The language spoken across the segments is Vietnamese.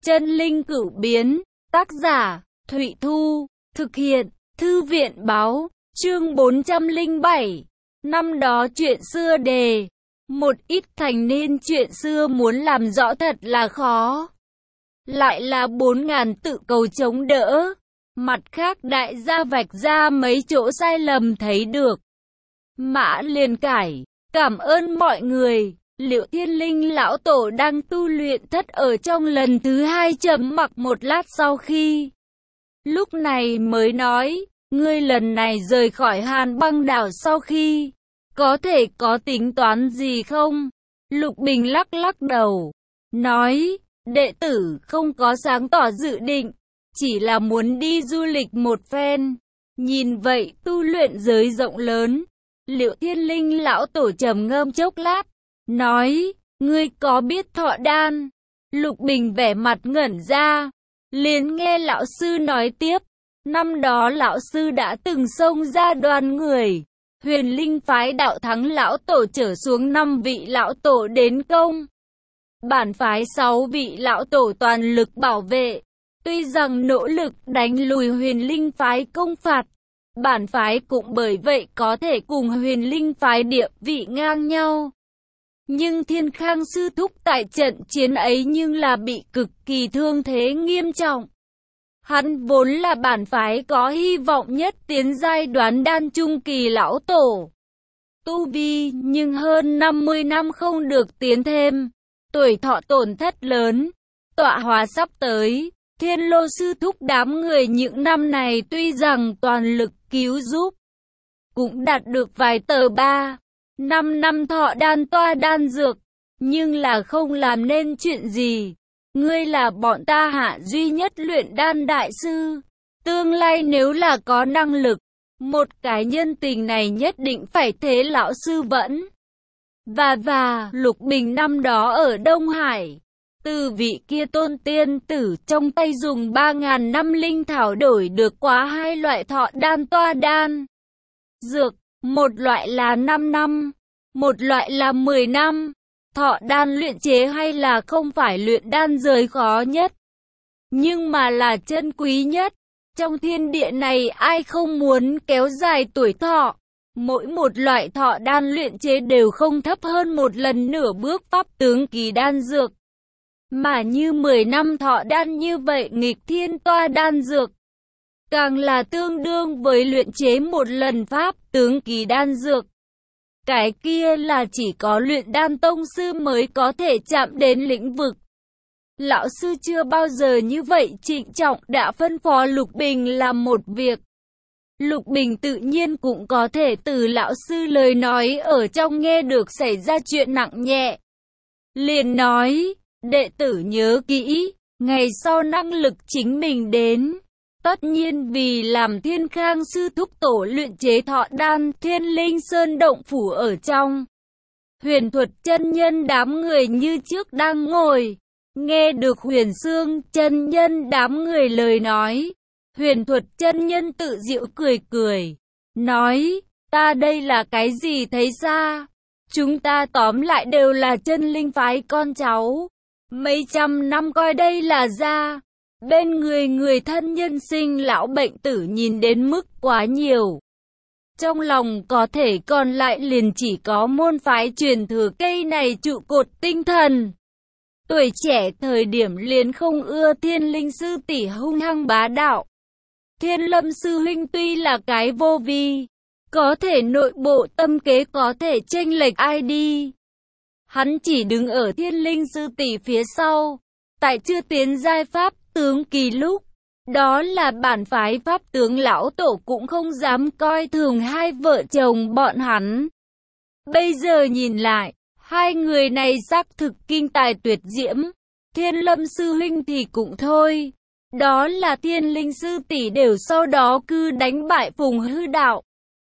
Chân linh cửu biến, tác giả, Thụy Thu, thực hiện, Thư viện báo, chương 407. Năm đó chuyện xưa đề, một ít thành niên chuyện xưa muốn làm rõ thật là khó. Lại là 4.000 tự cầu chống đỡ. Mặt khác đại gia vạch ra mấy chỗ sai lầm thấy được. Mã liền cải, cảm ơn mọi người. Liệu Thiên Linh lão tổ đang tu luyện thất ở trong lần thứ hai trầm mặc một lát sau khi. Lúc này mới nói, ngươi lần này rời khỏi Hàn Băng đảo sau khi, có thể có tính toán gì không? Lục Bình lắc lắc đầu, nói, đệ tử không có sáng tỏ dự định, chỉ là muốn đi du lịch một phen. Nhìn vậy tu luyện giới rộng lớn. Liệu Thiên Linh lão tổ trầm ngâm chốc lát, nói, ngươi có biết thọ đan? Lục Bình vẻ mặt ngẩn ra, liền nghe lão sư nói tiếp, năm đó lão sư đã từng xông ra đoàn người, Huyền Linh phái đạo thắng lão tổ trở xuống 5 vị lão tổ đến công. Bản phái 6 vị lão tổ toàn lực bảo vệ, tuy rằng nỗ lực đánh lùi Huyền Linh phái công phạt, bản phái cũng bởi vậy có thể cùng Huyền Linh phái địa vị ngang nhau. Nhưng Thiên Khang sư thúc tại trận chiến ấy nhưng là bị cực kỳ thương thế nghiêm trọng. Hắn vốn là bản phái có hy vọng nhất tiến giai đoán đan trung kỳ lão tổ. Tu vi nhưng hơn 50 năm không được tiến thêm. Tuổi thọ tổn thất lớn. Tọa hóa sắp tới. Thiên Lô sư thúc đám người những năm này tuy rằng toàn lực cứu giúp, cũng đạt được vài tờ 5 năm thọ đan toa đan dược, nhưng là không làm nên chuyện gì. Ngươi là bọn ta hạ duy nhất luyện đan đại sư. Tương lai nếu là có năng lực, một cái nhân tình này nhất định phải thế lão sư vẫn. Và Lục Bình năm đó ở Đông Hải, từ vị kia tôn tiên tử trong tay dùng 3.000 năm linh thảo đổi được quá 2 loại thọ đan toa đan dược, một loại là 5 năm, một loại là 10 năm. Thọ đan luyện chế hay là không phải luyện đan giới khó nhất, nhưng mà là chân quý nhất. Trong thiên địa này ai không muốn kéo dài tuổi thọ. Mỗi một loại thọ đan luyện chế đều không thấp hơn một lần nửa bước pháp tướng kỳ đan dược. Mà như 10 năm thọ đan như vậy nghịch thiên toa đan dược, càng là tương đương với luyện chế một lần pháp tướng kỳ đan dược. Cái kia là chỉ có luyện đan tông sư mới có thể chạm đến lĩnh vực. Lão sư chưa bao giờ như vậy trịnh trọng đã phân phó Lục Bình làm một việc. Lục Bình tự nhiên cũng có thể từ lão sư lời nói ở trong nghe được xảy ra chuyện nặng nhẹ. Liền nói, đệ tử nhớ kỹ, ngày sau năng lực chính mình đến. Tất nhiên vì làm Thiên Khang sư thúc tổ luyện chế thọ đan Thiên Linh Sơn động phủ ở trong. Huyền Thuật chân nhân đám người như trước đang ngồi. Nghe được Huyền Xương chân nhân đám người lời nói. Huyền Thuật chân nhân tự giễu cười cười. Nói, ta đây là cái gì thấy xa? Chúng ta tóm lại đều là chân linh phái con cháu. Mấy trăm năm coi đây là gia. Bên người thân nhân sinh lão bệnh tử nhìn đến mức quá nhiều. Trong lòng có thể còn lại liền chỉ có môn phái truyền thừa cây này trụ cột tinh thần. Tuổi trẻ thời điểm liền không ưa Thiên Linh sư tỷ hung hăng bá đạo. Thiên Lâm sư huynh tuy là cái vô vi, có thể nội bộ tâm kế có thể chênh lệch ai đi. Hắn chỉ đứng ở Thiên Linh sư tỷ phía sau, tại chưa tiến giai pháp tướng kỳ lúc, đó là bản phái pháp tướng lão tổ cũng không dám coi thường hai vợ chồng bọn hắn. Bây giờ nhìn lại, hai người này xác thực kinh tài tuyệt diễm. Thiên Lâm sư huynh thì cũng thôi, đó là Thiên Linh sư tỷ đều sau đó cứ đánh bại Phùng Hư Đạo.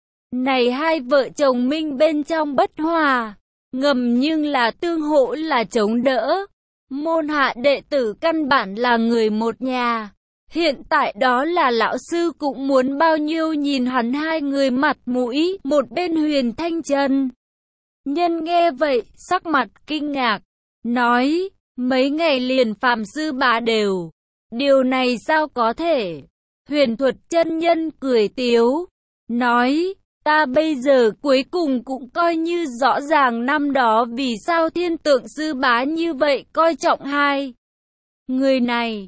Này hai vợ chồng minh bên trong bất hòa, ngầm nhưng là tương hỗ là chống đỡ. Môn hạ đệ tử căn bản là người một nhà. Hiện tại đó là lão sư cũng muốn bao nhiêu nhìn hắn hai người mặt mũi. Một bên Huyền Thanh Trần nhân nghe vậy sắc mặt kinh ngạc, nói, Mấy ngày liền Phạm Sư Bá đều. Điều này sao có thể? Huyền Thuật chân nhân cười tiếu, nói, ta bây giờ cuối cùng cũng coi như rõ ràng năm đó vì sao Thiên Tượng Sư Bá như vậy coi trọng hai người này.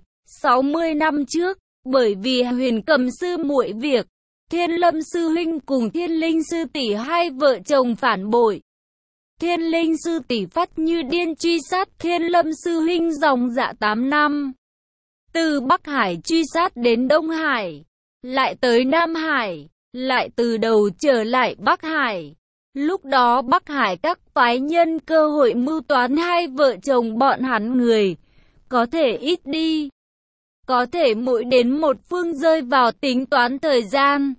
60 năm trước, bởi vì Huyền Cầm sư muội việc, Thiên Lâm sư huynh cùng Thiên Linh sư tỷ hai vợ chồng phản bội. Thiên Linh sư tỷ phát như điên truy sát Thiên Lâm sư huynh dòng dã 8 năm. Từ Bắc Hải truy sát đến Đông Hải, lại tới Nam Hải, lại từ đầu trở lại Bắc Hải. Lúc đó Bắc Hải các phái nhân cơ hội mưu toán hai vợ chồng bọn hắn người, có thể ít đi. Có thể mỗi đến một phương rơi vào tính toán thời gian,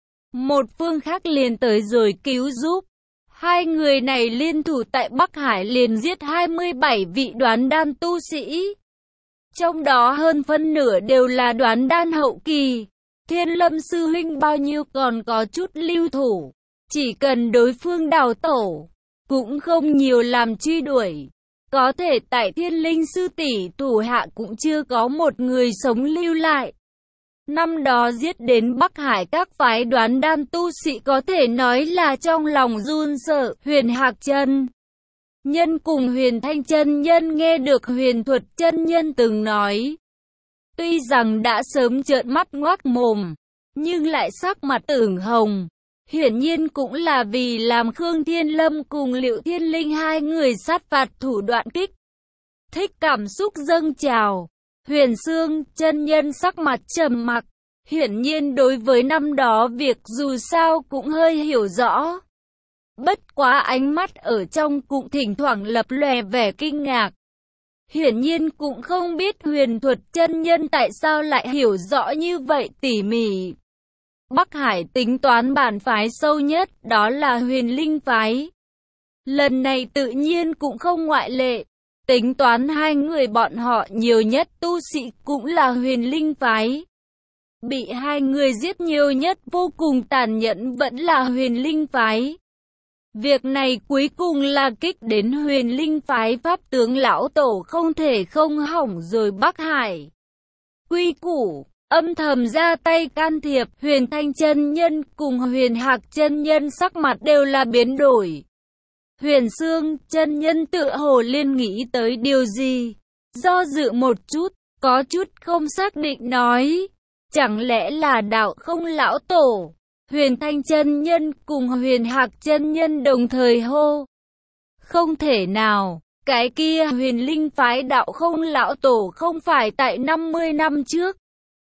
một phương khác liền tới rồi cứu giúp. Hai người này liên thủ tại Bắc Hải liền giết 27 vị đoán đan tu sĩ. Trong đó hơn phân nửa đều là đoán đan hậu kỳ. Thiên Lâm sư huynh bao nhiêu còn có chút lưu thủ. Chỉ cần đối phương đào tổ, cũng không nhiều làm truy đuổi. Có thể tại Thiên Linh sư tỷ thủ hạ cũng chưa có một người sống lưu lại. Năm đó giết đến Bắc Hải các phái đoán đan tu sĩ có thể nói là trong lòng run sợ. Huyền Hạc chân nhân cùng Huyền Thanh chân nhân nghe được Huyền Thuật chân nhân từng nói. Tuy rằng đã sớm trợn mắt ngoác mồm, nhưng lại sắc mặt ửng hồng. Hiển nhiên cũng là vì làm Khương Thiên Lâm cùng Liệu Thiên Linh hai người sát phạt thủ đoạn kích thích cảm xúc dâng trào. Huyền Sương chân nhân sắc mặt trầm mặc, hiển nhiên đối với năm đó việc dù sao cũng hơi hiểu rõ. Bất quá ánh mắt ở trong cũng thỉnh thoảng lập lòe vẻ kinh ngạc. Hiển nhiên cũng không biết Huyền Thuật chân nhân tại sao lại hiểu rõ như vậy tỉ mỉ. Bắc Hải tính toán bản phái sâu nhất, đó là Huyền Linh phái. Lần này tự nhiên cũng không ngoại lệ. Tính toán hai người bọn họ nhiều nhất tu sĩ cũng là Huyền Linh phái. Bị hai người giết nhiều nhất vô cùng tàn nhẫn vẫn là Huyền Linh phái. Việc này cuối cùng là kích đến Huyền Linh phái pháp tướng lão tổ không thể không hỏng rồi Bắc Hải. Quy củ, âm thầm ra tay can thiệp. Huyền Thanh chân nhân cùng Huyền Hạc chân nhân sắc mặt đều là biến đổi. Huyền Sương chân nhân tựa hồ liên nghĩ tới điều gì, do dự một chút, có chút không xác định nói, chẳng lẽ là Đạo Không lão tổ? Huyền Thanh chân nhân cùng Huyền Hạc chân nhân đồng thời hô, không thể nào, cái kia Huyền Linh phái Đạo Không lão tổ không phải tại 50 năm trước.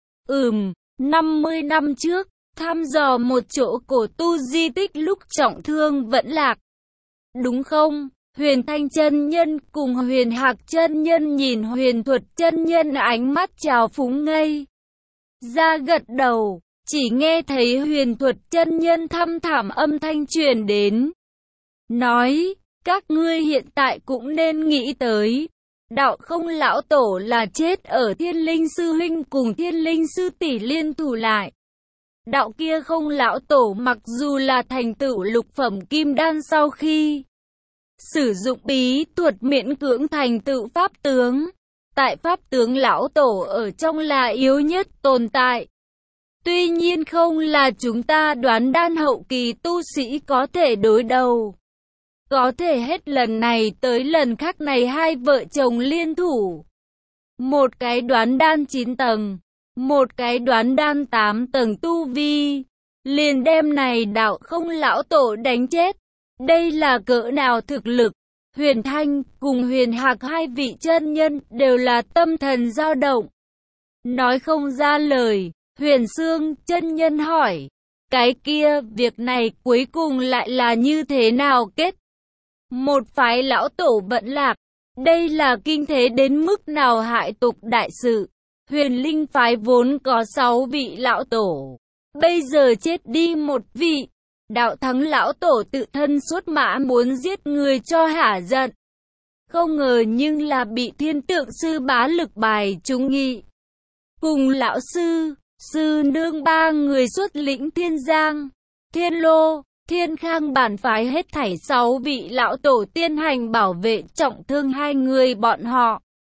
50 năm trước, thăm dò một chỗ cổ tu di tích lúc trọng thương vẫn lạc. Đúng không? Huyền Thanh chân nhân cùng Huyền Hạc chân nhân nhìn Huyền Thuật chân nhân ánh mắt trào phúng ngây ra gật đầu, chỉ nghe thấy Huyền Thuật chân nhân thăm thẳm âm thanh truyền đến. Nói, các ngươi hiện tại cũng nên nghĩ tới, Đạo Không lão tổ là chết ở Thiên Linh sư huynh cùng Thiên Linh sư tỷ liên thủ lại. Đạo kia Không lão tổ mặc dù là thành tựu lục phẩm kim đan sau khi sử dụng bí thuật miễn cưỡng thành tựu pháp tướng, tại pháp tướng lão tổ ở trong là yếu nhất tồn tại. Tuy nhiên không là chúng ta đoán đan hậu kỳ tu sĩ có thể đối đầu. Có thể hết lần này tới lần khác này hai vợ chồng liên thủ. Một cái đoán đan 9 tầng, một cái đoán đan 8 tầng tu vi, liền đem này Đạo Không lão tổ đánh chết. Đây là cỡ nào thực lực? Huyền Thanh cùng Huyền Hạc hai vị chân nhân đều là tâm thần dao động. Nói không ra lời. Huyền Sương chân nhân hỏi, cái kia việc này cuối cùng lại là như thế nào kết? Một phái lão tổ vẫn lạc, đây là kinh thế đến mức nào hại tục đại sự. Huyền Linh phái vốn có 6 vị lão tổ, bây giờ chết đi một vị. Đạo Thắng lão tổ tự thân xuất mã muốn giết người cho hả giận. Không ngờ nhưng là bị Thiên Tượng sư bá lực bài trúng nghị. Cùng lão sư nương ba người xuất lĩnh Thiên Giang, Thiên Lô, Thiên Khang bản phái hết thảy 6 vị lão tổ tiên hành bảo vệ trọng thương hai người bọn họ.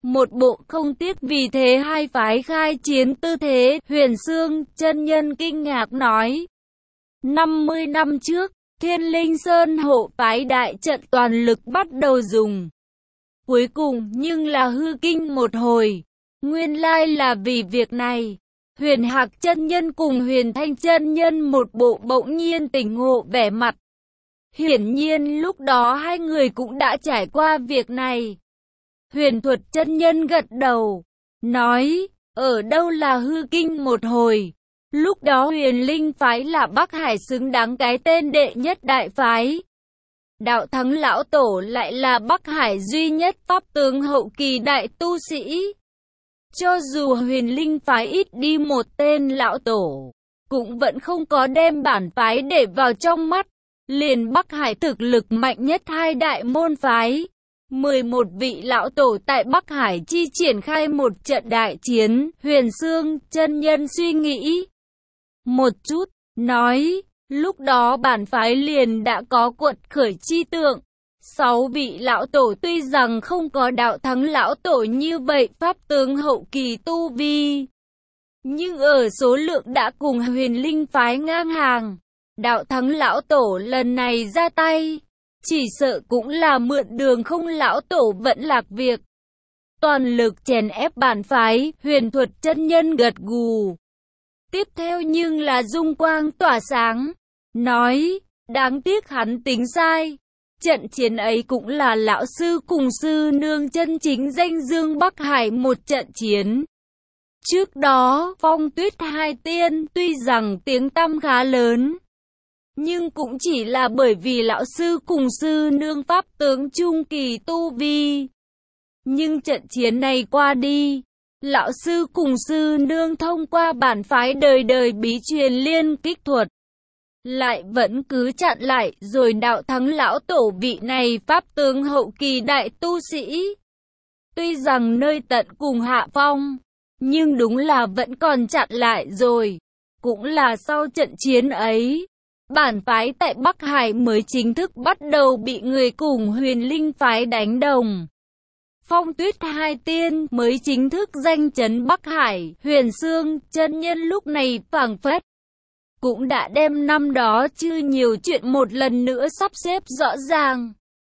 một bộ không tiếc, vì thế hai phái khai chiến tư thế. Huyền Xương chân nhân kinh ngạc nói, 50 năm trước, Thiên Linh Sơn hộ phái đại trận toàn lực bắt đầu dùng. Cuối cùng nhưng là hư kinh một hồi. Nguyên lai là vì việc này. Huyền Hạc chân nhân cùng Huyền Thanh chân nhân một bộ bỗng nhiên tỉnh ngộ vẻ mặt. Hiển nhiên lúc đó hai người cũng đã trải qua việc này. Huyền Thuật chân nhân gật đầu, nói, ở đâu là hư kinh một hồi. Lúc đó Huyền Linh phái là Bắc Hải xứng đáng cái tên đệ nhất đại phái. Đạo Thắng lão tổ lại là Bắc Hải duy nhất pháp tướng hậu kỳ đại tu sĩ. Cho dù Huyền Linh phái ít đi một tên lão tổ, cũng vẫn không có đem bản phái để vào trong mắt. Liền Bắc Hải thực lực mạnh nhất hai đại môn phái, 11 vị lão tổ tại Bắc Hải chi triển khai một trận đại chiến. Huyền Xương chân nhân suy nghĩ một chút, nói, lúc đó bản phái liền đã có quật khởi chi tượng. 6 vị lão tổ tuy rằng không có Đạo Thắng lão tổ như vậy pháp tướng hậu kỳ tu vi, nhưng ở số lượng đã cùng Huyền Linh phái ngang hàng. Đạo Thắng lão tổ lần này ra tay, chỉ sợ cũng là mượn đường không lão tổ vẫn lạc việc. Toàn lực chèn ép bản phái. Huyền Thuật chân nhân gật gù. Tiếp theo nhưng là dung quang tỏa sáng, nói, đáng tiếc hắn tính sai. Trận chiến ấy cũng là lão sư cùng sư nương chân chính danh dương Bắc Hải một trận chiến. Trước đó, Phong Tuyết hai tiên tuy rằng tiếng tăm khá lớn, nhưng cũng chỉ là bởi vì lão sư cùng sư nương pháp tướng trung kỳ tu vi. Nhưng trận chiến này qua đi, lão sư cùng sư nương thông qua bản phái đời đời bí truyền liên kích thuật, lại vẫn cứ chặn lại rồi Đạo Thắng lão tổ vị này pháp tướng hậu kỳ đại tu sĩ. Tuy rằng nơi tận cùng hạ phong, nhưng đúng là vẫn còn chặn lại rồi. Cũng là sau trận chiến ấy, bản phái tại Bắc Hải mới chính thức bắt đầu bị người cùng Huyền Linh phái đánh đồng. Phong Tuyết hai tiên mới chính thức danh chấn Bắc Hải. Huyền Xương chân nhân lúc này phảng phất cũng đã đem năm đó chưa nhiều chuyện một lần nữa sắp xếp rõ ràng.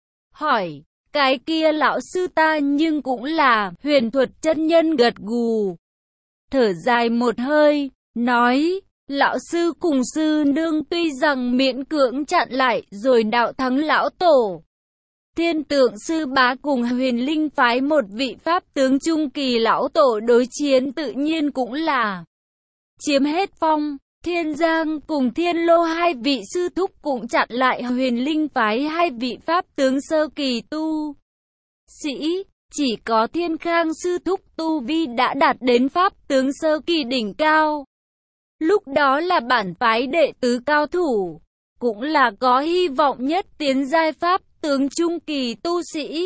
Hỏi, cái kia lão sư ta nhưng cũng là. Huyền Thuật chân nhân gật gù, thở dài một hơi, nói, lão sư cùng sư nương tuy rằng miễn cưỡng chặn lại rồi Đạo Thắng lão tổ, Thiên Tượng sư bá cùng Huyền Linh phái một vị pháp tướng trung kỳ lão tổ đối chiến, tự nhiên cũng là chiếm hết phong. Thiên Giang cùng Thiên Lô hai vị sư thúc cũng chặn lại Huyền Linh phái hai vị pháp tướng sơ kỳ tu sĩ. Chỉ có Thiên Khang sư thúc tu vi đã đạt đến pháp tướng sơ kỳ đỉnh cao. Lúc đó là bản phái đệ tứ cao thủ, cũng là có hy vọng nhất tiến giai pháp tướng trung kỳ tu sĩ.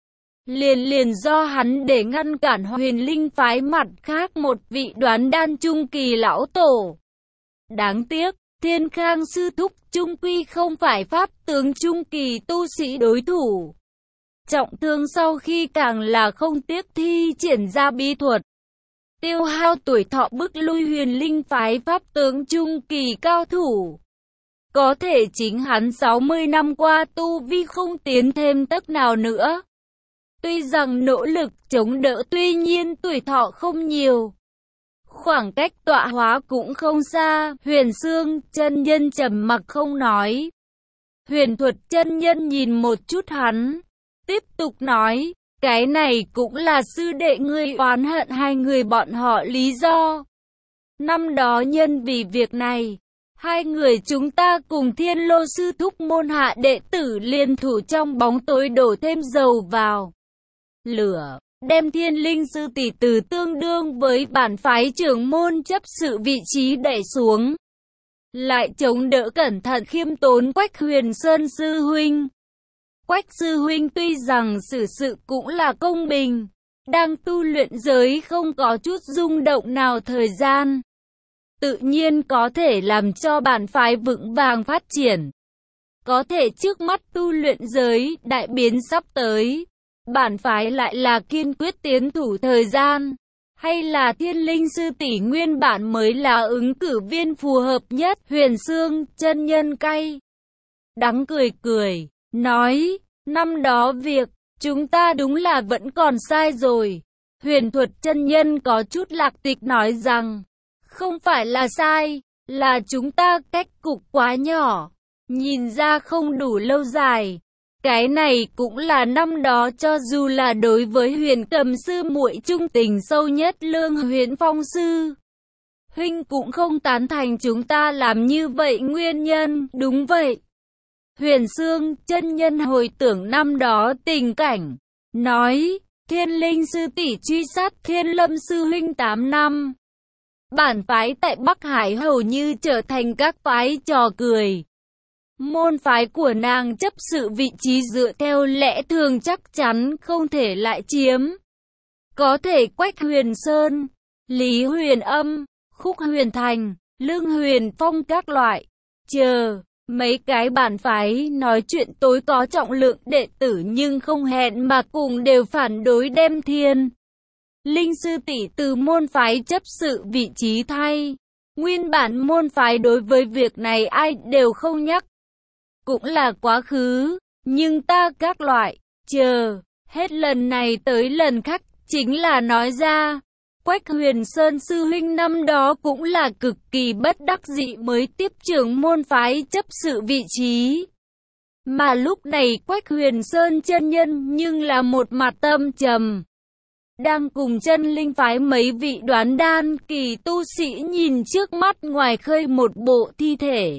Liền do hắn để ngăn cản Huyền Linh phái mặt khác một vị đoán đan trung kỳ lão tổ. Đáng tiếc, Thiên Khang sư thúc trung quy không phải pháp tướng trung kỳ tu sĩ đối thủ. Trọng thương sau khi càng là không tiếc thi triển ra bí thuật, tiêu hao tuổi thọ bức lui Huyền Linh phái pháp tướng trung kỳ cao thủ. Có thể chính hắn 60 năm qua tu vi không tiến thêm tấc nào nữa. Tuy rằng nỗ lực chống đỡ, tuy nhiên tuổi thọ không nhiều, khoảng cách tọa hóa cũng không xa. Huyền Xương chân nhân trầm mặc không nói. Huyền Thuật chân nhân nhìn một chút hắn, tiếp tục nói, cái này cũng là sư đệ ngươi oán hận hai người bọn họ lý do. Năm đó nhân vì việc này, hai người chúng ta cùng Thiên Lô sư thúc môn hạ đệ tử liên thủ trong bóng tối đổ thêm dầu vào lửa, đem Thiên Linh sư tỷ từ tương đương với bản phái trưởng môn chấp sự vị trí đẩy xuống, lại chống đỡ cẩn thận khiêm tốn Quách Huyền Sơn sư huynh. Quách sư huynh tuy rằng xử sự cũng là công bình, đang tu luyện giới không có chút rung động nào thời gian, tự nhiên có thể làm cho bản phái vững vàng phát triển. Có thể trước mắt tu luyện giới đại biến sắp tới, Bản phái lại là kiên quyết tiến thủ thời gian, hay là Thiên Linh sư tỷ nguyên bản mới là ứng cử viên phù hợp nhất? Huyền Xương chân nhân cay đắng cười cười, nói, năm đó việc chúng ta đúng là vẫn còn sai rồi. Huyền Thuật chân nhân có chút lạc tịch nói rằng, không phải là sai, là chúng ta cách cục quá nhỏ, nhìn ra không đủ lâu dài. Cái này cũng là năm đó cho dù là đối với Huyền Cầm sư muội trung tình sâu nhất Lương Huyền Phong sư huynh cũng không tán thành chúng ta làm như vậy nguyên nhân. Đúng vậy. Huyền Xương chân nhân hồi tưởng năm đó tình cảnh, nói, Thiên Linh sư tỷ truy sát Thiên Lâm sư huynh 8 năm. Bản phái tại Bắc Hải hầu như trở thành các phái trò cười. Môn phái của nàng chấp sự vị trí dựa theo lẽ thường chắc chắn không thể lại chiếm. Có thể Quách Huyền Sơn, Lý Huyền Âm, Khúc Huyền Thành, Lương Huyền Phong các loại. Mấy cái bản phái nói chuyện tối có trọng lượng đệ tử nhưng không hẹn mà cùng đều phản đối đem Thiên Linh sư tỷ từ môn phái chấp sự vị trí thay. Nguyên bản môn phái đối với việc này ai đều không nhắc. Cũng là quá khứ, nhưng ta các loại, hết lần này tới lần khác, chính là nói ra. Quách Huyền Sơn sư huynh năm đó cũng là cực kỳ bất đắc dĩ mới tiếp trưởng môn phái chấp sự vị trí. Mà lúc này Quách Huyền Sơn chân nhân nhưng là một mặt tâm trầm. Đang cùng chân linh phái mấy vị đoán đan kỳ tu sĩ nhìn trước mắt ngoài khơi một bộ thi thể.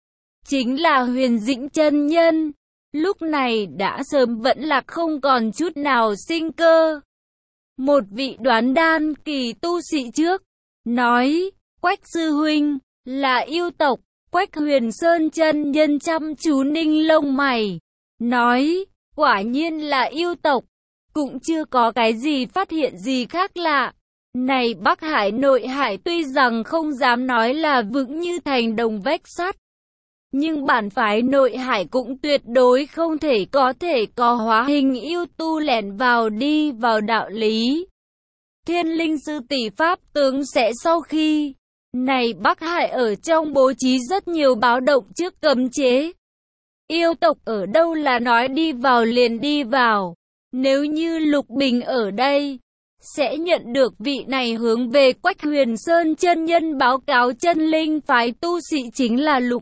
Chính là Huyền Dĩnh chân nhân. Lúc này đã sớm vẫn lạc không còn chút nào sinh cơ. Một vị đoán đan kỳ tu sĩ trước, nói, Quách sư huynh, là yêu tộc. Quách Huyền Sơn chân nhân chăm chú ninh lông mày, nói, quả nhiên là yêu tộc, cũng chưa có cái gì phát hiện gì khác lạ. Này Bắc Hải nội hải tuy rằng không dám nói là vững như thành đồng vách sắt, nhưng bản phái nội hải cũng tuyệt đối không thể có hóa hình yêu tu lẻn vào đi vào đạo lý. Thiên Linh sư tỷ pháp tướng sẽ sau khi này Bắc Hải ở trong bố trí rất nhiều báo động trước cấm chế. Yêu tộc ở đâu là nói đi vào liền đi vào. Nếu như Lục Bình ở đây, sẽ nhận được vị này hướng về Quách Huyền Sơn chân nhân báo cáo chân linh phái tu sĩ chính là Lục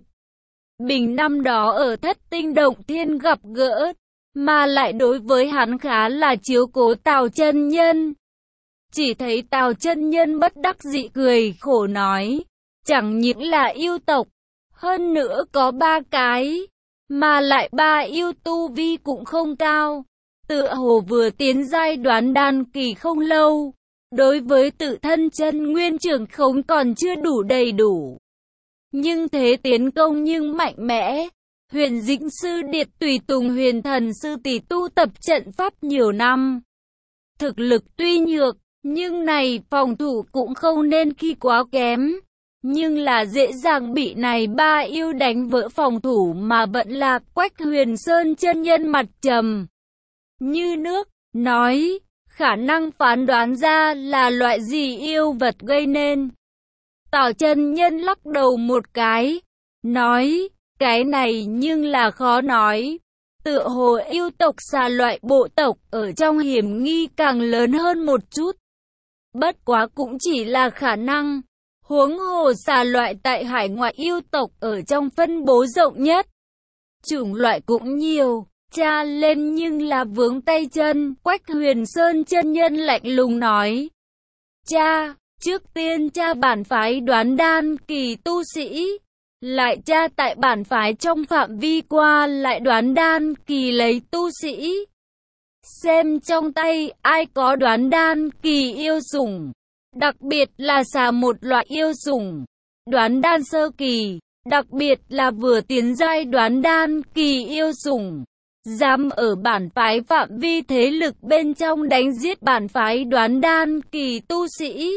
Bình năm đó ở Thất Tinh Động Thiên gặp gỡ, mà lại đối với hắn khá là chiếu cố Tào chân nhân. Chỉ thấy Tào chân nhân bất đắc dĩ cười khổ nói, chẳng những là yêu tộc, hơn nữa có 3 cái, mà lại 3 yêu tu vi cũng không cao, tựa hồ vừa tiến giai đoán đan kỳ không lâu, đối với tự thân chân nguyên trưởng khống còn chưa đủ đầy đủ. Nhưng thế tiến công nhưng mạnh mẽ. Huyền Dĩnh sư điệt tùy tùng Huyền Thần sư tỷ tu tập trận pháp nhiều năm. Thực lực tuy nhược, nhưng này phòng thủ cũng không nên khi quá kém. Nhưng là dễ dàng bị này 3 yêu đánh vỡ phòng thủ mà vẫn là Quách Huyền Sơn chân nhân mặt trầm như nước, nói, khả năng phán đoán ra là loại gì yêu vật gây nên. Tào chân nhân lắc đầu một cái, nói, cái này nhưng là khó nói. Tựa hồ yêu tộc xà loại bộ tộc ở trong hiểm nghi càng lớn hơn một chút. Bất quá cũng chỉ là khả năng. Huống hồ xà loại tại hải ngoại yêu tộc ở trong phân bố rộng nhất. Chủng loại cũng nhiều, tra lên nhưng là vướng tay chân. Quách Huyền Sơn chân nhân lạnh lùng nói. Cha, trước tiên cha bản phái đoán đan kỳ tu sĩ. Lại cha tại bản phái trong phạm vi qua lại đoán đan kỳ lấy tu sĩ. Xem trong tay ai có đoán đan kỳ yêu sủng. Đặc biệt là xà một loại yêu sủng. Đoán đan sơ kỳ. Đặc biệt là vừa tiến giai đoán đan kỳ yêu sủng. Dám ở bản phái phạm vi thế lực bên trong đánh giết bản phái đoán đan kỳ tu sĩ.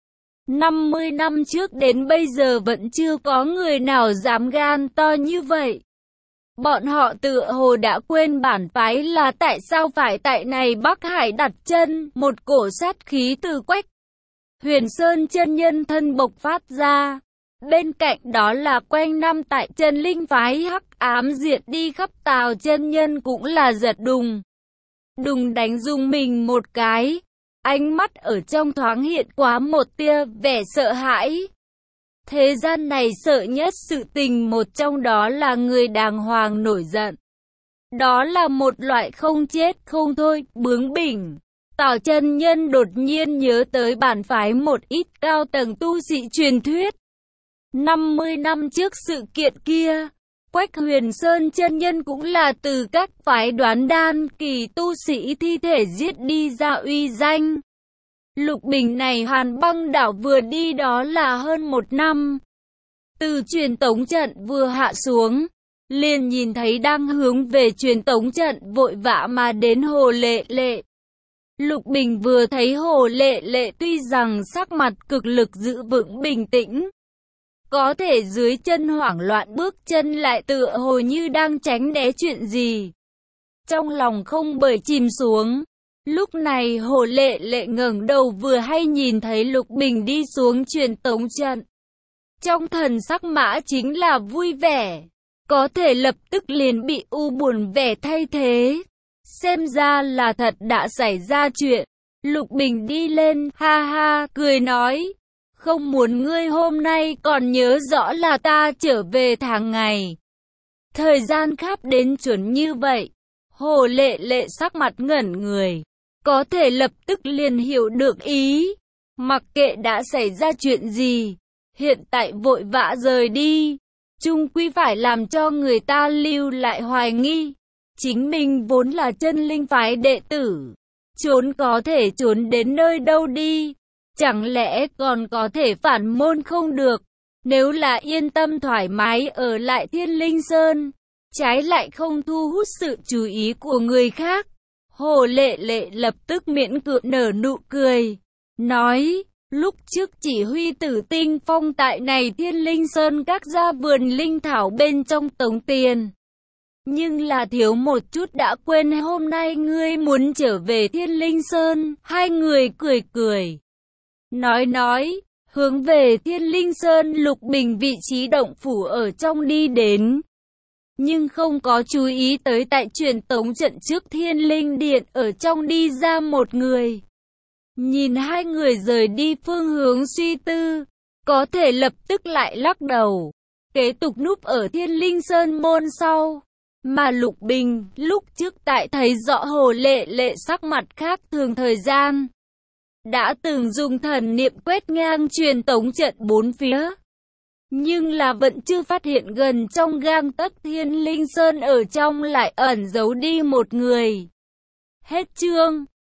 50 năm trước đến bây giờ vẫn chưa có người nào dám gan to như vậy. Bọn họ tựa hồ đã quên bản phái là tại sao phải tại này Bắc Hải đặt chân, một cổ sát khí từ Quách Huyền Sơn chân nhân thân bộc phát ra. Bên cạnh đó là quanh năm tại chân linh phái hắc ám diệt đi khắp Tào chân nhân cũng là giật đùng. Đùng đánh rung mình một cái, ánh mắt ở trong thoáng hiện quá một tia vẻ sợ hãi. Thế gian này sợ nhất sự tình một trong đó là người đàng hoàng nổi giận. Đó là một loại không chết không thôi, bướng bỉnh. Tào chân nhân đột nhiên nhớ tới bản phái một ít cao tầng tu sĩ truyền thuyết. 50 năm trước sự kiện kia, Quách Huyền Sơn chân nhân cũng là từ các phái đoán đan kỳ tu sĩ thi thể giết đi ra uy danh. Lục Bình này Hàn Băng đảo vừa đi đó là hơn 1 năm. Từ truyền tống trận vừa hạ xuống, liền nhìn thấy đang hướng về truyền tống trận vội vã mà đến Hồ Lệ Lệ. Lục Bình vừa thấy Hồ Lệ Lệ tuy rằng sắc mặt cực lực giữ vững bình tĩnh, có thể dưới chân hoảng loạn bước chân lại tựa hồ như đang tránh né chuyện gì. Trong lòng không bởi chìm xuống. Lúc này Hồ Lệ Lệ ngẩng đầu vừa hay nhìn thấy Lục Bình đi xuống truyền tống trận. Trong thần sắc mã chính là vui vẻ, có thể lập tức liền bị u buồn vẻ thay thế. Xem ra là thật đã xảy ra chuyện. Lục Bình đi lên, ha ha, cười nói. Không muốn ngươi hôm nay còn nhớ rõ là ta trở về tháng ngày. Thời gian khắp đến chuẩn như vậy. Hồ Lệ Lệ sắc mặt ngẩn người, có thể lập tức liền hiểu được ý. Mặc kệ đã xảy ra chuyện gì, hiện tại vội vã rời đi, chung quy phải làm cho người ta lưu lại hoài nghi. Chính mình vốn là chân linh phái đệ tử, trốn có thể trốn đến nơi đâu đi, chẳng lẽ còn có thể phản môn không được. Nếu là yên tâm thoải mái ở lại Thiên Linh Sơn, trái lại không thu hút sự chú ý của người khác. Hồ Lệ Lệ lập tức miễn cưỡng nở nụ cười, nói, lúc trước chỉ huy Tử Tinh Phong tại này Thiên Linh Sơn các gia vườn linh thảo bên trong tống tiền. Nhưng là thiếu một chút đã quên hôm nay ngươi muốn trở về Thiên Linh Sơn. Hai người cười cười, nói, hướng về Thiên Linh Sơn. Lục Bình vị trí động phủ ở trong đi đến, nhưng không có chú ý tới tại truyền tống trận trước Thiên Linh Điện ở trong đi ra một người. Nhìn hai người rời đi phương hướng suy tư, có thể lập tức lại lắc đầu, kế tục núp ở Thiên Linh Sơn môn sau. Mà Lục Bình lúc trước tại thấy rõ Hồ Lệ Lệ sắc mặt khác thường thời gian, đã từng dùng thần niệm quét ngang truyền tống trận bốn phía, nhưng là vẫn chưa phát hiện gần trong gang tấc Thiên Linh Sơn ở trong lại ẩn giấu đi một người. Hết chương.